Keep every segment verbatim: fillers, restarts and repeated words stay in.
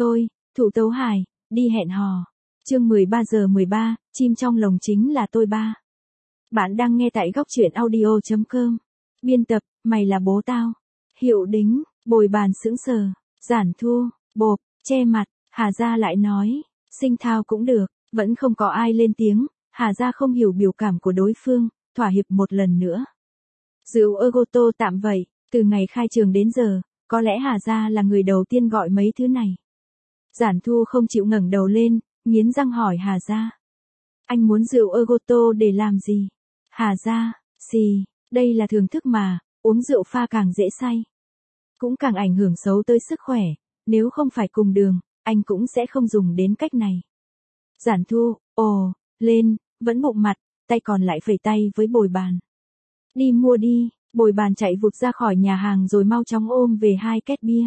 tôi, Thụ Tấu Hải, đi hẹn hò. Chương mười ba giờ mười ba, chim trong lồng chính là tôi ba. Bạn đang nghe tại góc truyện audio chấm com. Biên tập, mày là bố tao. Hiệu đính, bồi bàn sững sờ, Giản Thu, bộp, che mặt, Hà Gia lại nói, Sinh Thao cũng được, vẫn không có ai lên tiếng, Hà Gia không hiểu biểu cảm của đối phương, thỏa hiệp một lần nữa. Rượu Ergoto tạm vậy, từ ngày khai trường đến giờ, có lẽ Hà Gia là người đầu tiên gọi mấy thứ này. Giản Thu không chịu ngẩng đầu lên, nghiến răng hỏi Hà Gia. Anh muốn rượu Ergoto để làm gì? Hà Gia, xì, đây là thưởng thức mà, uống rượu pha càng dễ say. Cũng càng ảnh hưởng xấu tới sức khỏe, nếu không phải cùng đường, anh cũng sẽ không dùng đến cách này. Giản Thu, ồ, lên, vẫn bụng mặt, tay còn lại phẩy tay với bồi bàn. Đi mua đi, bồi bàn chạy vụt ra khỏi nhà hàng rồi mau chóng ôm về hai két bia.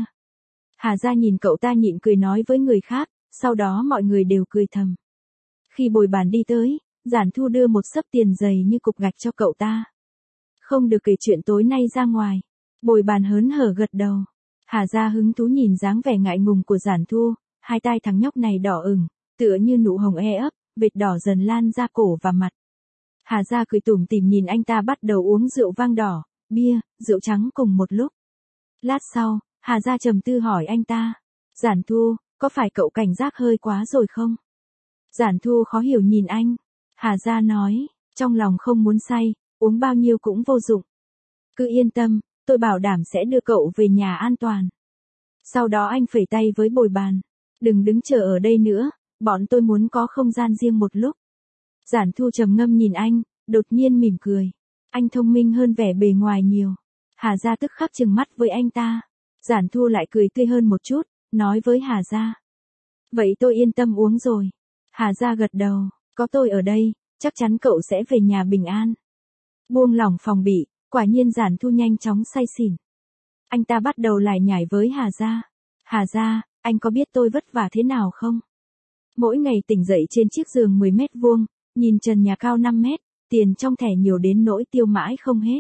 Hà Gia nhìn cậu ta nhịn cười nói với người khác, sau đó mọi người đều cười thầm. Khi bồi bàn đi tới, Giản Thu đưa một xấp tiền dày như cục gạch cho cậu ta. Không được kể chuyện tối nay ra ngoài. Bồi bàn hớn hở gật đầu. Hà Gia hứng thú nhìn dáng vẻ ngại ngùng của Giản Thu, hai tai thằng nhóc này đỏ ửng, tựa như nụ hồng e ấp, vệt đỏ dần lan ra cổ và mặt. Hà Gia cười tủm tỉm nhìn anh ta bắt đầu uống rượu vang đỏ, bia, rượu trắng cùng một lúc. Lát sau, Hà Gia trầm tư hỏi anh ta, Giản Thu, có phải cậu cảnh giác hơi quá rồi không? Giản Thu khó hiểu nhìn anh. Hà Gia nói, trong lòng không muốn say, uống bao nhiêu cũng vô dụng. Cứ yên tâm, tôi bảo đảm sẽ đưa cậu về nhà an toàn. Sau đó anh phẩy tay với bồi bàn. Đừng đứng chờ ở đây nữa, bọn tôi muốn có không gian riêng một lúc. Giản Thu trầm ngâm nhìn anh, đột nhiên mỉm cười. Anh thông minh hơn vẻ bề ngoài nhiều. Hà Gia tức khắc trừng mắt với anh ta. Giản Thu lại cười tươi hơn một chút, nói với Hà Gia. Vậy tôi yên tâm uống rồi. Hà Gia gật đầu, có tôi ở đây, chắc chắn cậu sẽ về nhà bình an. Buông lỏng phòng bị, quả nhiên Giản Thu nhanh chóng say xỉn. Anh ta bắt đầu lải nhải với Hà Gia. Hà Gia, anh có biết tôi vất vả thế nào không? Mỗi ngày tỉnh dậy trên chiếc giường mười mét vuông, nhìn trần nhà cao năm mét, tiền trong thẻ nhiều đến nỗi tiêu mãi không hết.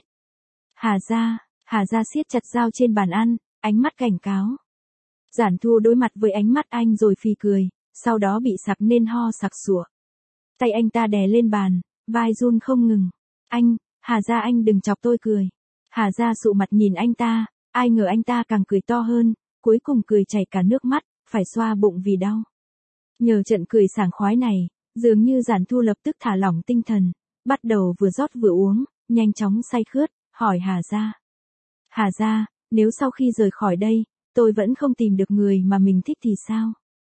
Hà Gia, Hà Gia siết chặt dao trên bàn ăn, ánh mắt cảnh cáo. Giản Thu đối mặt với ánh mắt anh rồi phì cười, sau đó bị sặc nên ho sặc sụa. Tay anh ta đè lên bàn, vai run không ngừng. Anh, Hà Gia anh đừng chọc tôi cười. Hà Gia sụ mặt nhìn anh ta, ai ngờ anh ta càng cười to hơn, cuối cùng cười chảy cả nước mắt, phải xoa bụng vì đau. Nhờ trận cười sảng khoái này, dường như Giản Thu lập tức thả lỏng tinh thần, bắt đầu vừa rót vừa uống, nhanh chóng say khướt, hỏi Hà Gia. Hà Gia, nếu sau khi rời khỏi đây, tôi vẫn không tìm được người mà mình thích thì sao?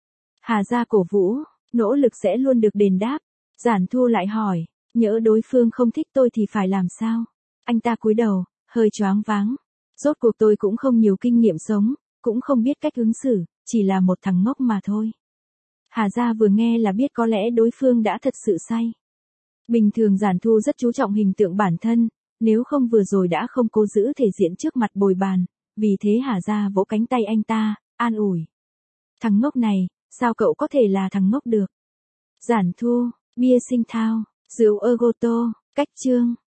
Hà Gia cổ vũ, nỗ lực sẽ luôn được đền đáp. Giản Thu lại hỏi, nhỡ đối phương không thích tôi thì phải làm sao? Anh ta cúi đầu, hơi choáng váng. Rốt cuộc tôi cũng không nhiều kinh nghiệm sống, cũng không biết cách ứng xử, chỉ là một thằng ngốc mà thôi. Hà Gia vừa nghe là biết có lẽ đối phương đã thật sự say. Bình thường Giản Thu rất chú trọng hình tượng bản thân, nếu không vừa rồi đã không cố giữ thể diện trước mặt bồi bàn, vì thế Hà Gia vỗ cánh tay anh ta, an ủi. Thằng ngốc này, sao cậu có thể là thằng ngốc được? Giản Thu, bia Sinh Thao, rượu Ergoto, cách chương.